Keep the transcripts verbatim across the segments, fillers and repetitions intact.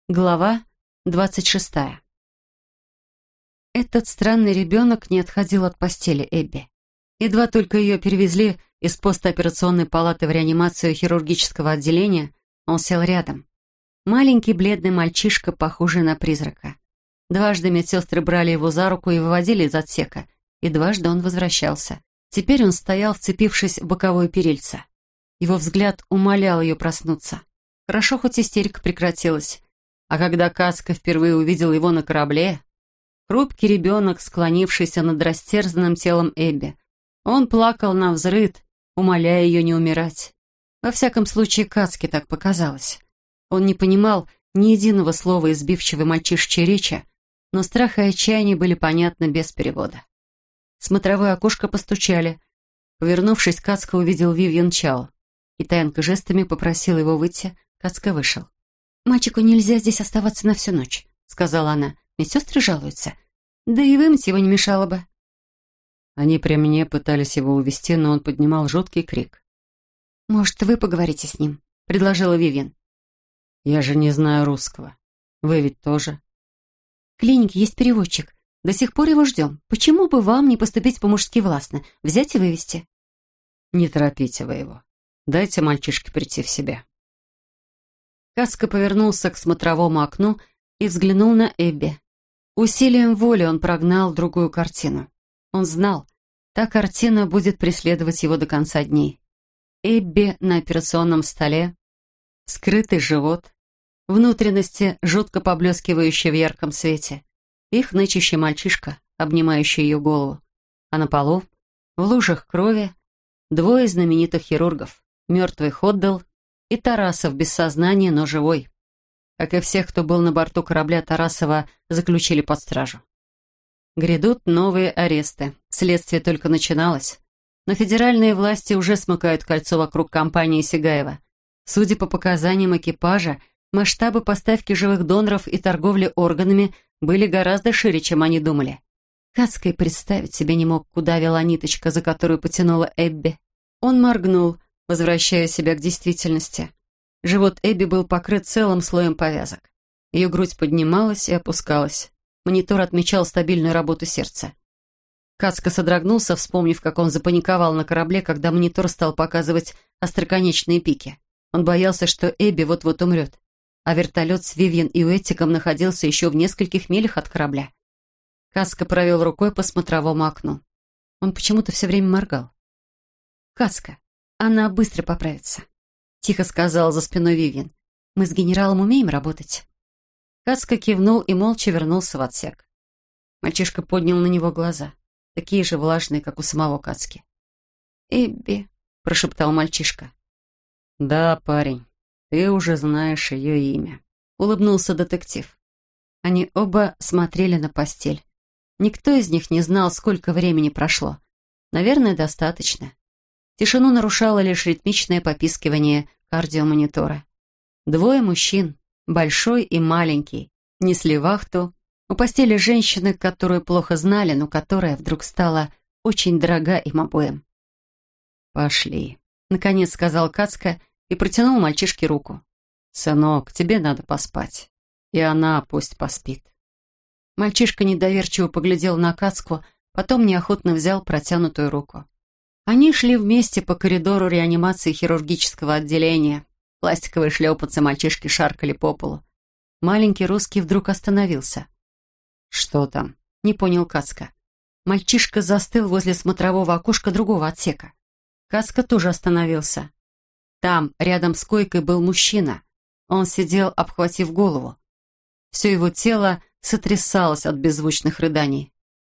Глава двадцать шестая. Этот странный ребенок не отходил от постели Эбби. Едва только ее перевезли из постоперационной палаты в реанимацию хирургического отделения, он сел рядом. Маленький бледный мальчишка, похожий на призрака. Дважды медсестры брали его за руку и выводили из отсека, и дважды он возвращался. Теперь он стоял, вцепившись в боковое перильце. Его взгляд умолял ее проснуться. Хорошо, хоть истерика прекратилась. А когда Каска впервые увидел его на корабле, хрупкий ребенок, склонившийся над растерзанным телом Эбби, он плакал навзрыд, умоляя ее не умирать. Во всяком случае, Каске так показалось. Он не понимал ни единого слова из сбивчивой мальчишечьей речи, но страх и отчаяние были понятны без перевода. В смотровое окошко постучали. Повернувшись, Каска увидел Вивьен Чао. Китаянка жестами попросила его выйти. Каска вышел. «Мальчику нельзя здесь оставаться на всю ночь», — сказала она. «Медсестры жалуются. Да и вымыть его не мешало бы». Они при мне пытались его увести, но он поднимал жуткий крик. «Может, вы поговорите с ним?» — предложила Вивьен. «Я же не знаю русского. Вы ведь тоже». «В клинике есть переводчик. До сих пор его ждем. Почему бы вам не поступить по-мужски властно? Взять и вывести?» «Не торопите вы его. Дайте мальчишке прийти в себя». Каска повернулся к смотровому окну и взглянул на Эбби. Усилием воли он прогнал другую картину. Он знал, та картина будет преследовать его до конца дней. Эбби на операционном столе, скрытый живот, внутренности, жутко поблескивающие в ярком свете, их нычащий мальчишка, обнимающий ее голову, а на полу, в лужах крови, двое знаменитых хирургов, мертвый Ходдл и Тарасов без сознания, но живой. Как и всех, кто был на борту корабля, Тарасова заключили под стражу. Грядут новые аресты. Следствие только начиналось. Но федеральные власти уже смыкают кольцо вокруг компании Сигаева. Судя по показаниям экипажа, масштабы поставки живых доноров и торговли органами были гораздо шире, чем они думали. Каска и представить себе не мог, куда вела ниточка, за которую потянула Эбби. Он моргнул, возвращая себя к действительности. Живот Эбби был покрыт целым слоем повязок. Ее грудь поднималась и опускалась. Монитор отмечал стабильную работу сердца. Каска содрогнулся, вспомнив, как он запаниковал на корабле, когда монитор стал показывать остроконечные пики. Он боялся, что Эбби вот-вот умрет, а вертолет с Вивьен и Уэттиком находился еще в нескольких милях от корабля. Каска провел рукой по смотровому окну. Он почему-то все время моргал. «Каска, она быстро поправится», — тихо сказала за спиной Вивьен. «Мы с генералом умеем работать». Каска кивнул и молча вернулся в отсек. Мальчишка поднял на него глаза, такие же влажные, как у самого Кацки. «Эбби», — прошептал мальчишка. «Да, парень, ты уже знаешь ее имя», — улыбнулся детектив. Они оба смотрели на постель. Никто из них не знал, сколько времени прошло. Наверное, достаточно. Тишину нарушало лишь ритмичное попискивание кардиомонитора. Двое мужчин, большой и маленький, несли вахту у постели женщины, которую плохо знали, но которая вдруг стала очень дорога им обоим. «Пошли», — наконец сказал Кацка и протянул мальчишке руку. «Сынок, тебе надо поспать. И она пусть поспит». Мальчишка недоверчиво поглядел на Кацку, потом неохотно взял протянутую руку. Они шли вместе по коридору реанимации хирургического отделения. Пластиковые шлепанцы мальчишки шаркали по полу. Маленький русский вдруг остановился. «Что там?» — не понял Кацка. Мальчишка застыл возле смотрового окошка другого отсека. Кацка тоже остановился. Там, рядом с койкой, был мужчина. Он сидел, обхватив голову. Все его тело сотрясалось от беззвучных рыданий.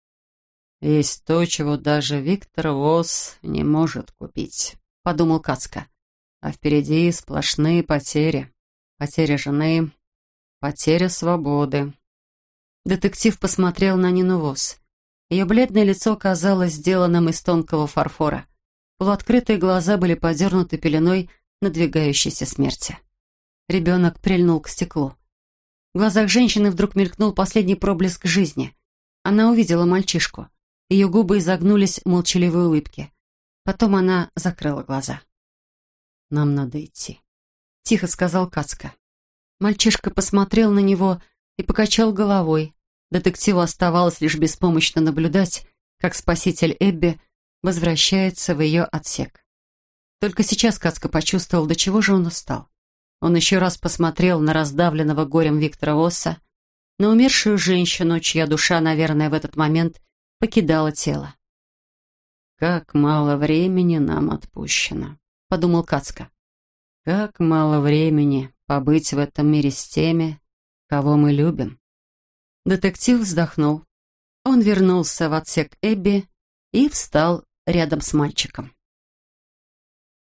«Есть то, чего даже Виктор Восс не может купить», — подумал Кацка. «А впереди сплошные потери. Потеря жены, потеря свободы». Детектив посмотрел на Нину Восс. Ее бледное лицо казалось сделанным из тонкого фарфора. Полуоткрытые глаза были подернуты пеленой надвигающейся смерти. Ребенок прильнул к стеклу. В глазах женщины вдруг мелькнул последний проблеск жизни. Она увидела мальчишку. Ее губы изогнулись в молчаливой улыбке. Потом она закрыла глаза. «Нам надо идти», — тихо сказал Кацка. Мальчишка посмотрел на него и покачал головой. Детективу оставалось лишь беспомощно наблюдать, как спаситель Эбби возвращается в ее отсек. Только сейчас Кацка почувствовал, до чего же он устал. Он еще раз посмотрел на раздавленного горем Виктора Восса, на умершую женщину, чья душа, наверное, в этот момент покидала тело. «Как мало времени нам отпущено», — подумал Кацка. «Как мало времени побыть в этом мире с теми, кого мы любим». Детектив вздохнул. Он вернулся в отсек Эбби и встал рядом с мальчиком.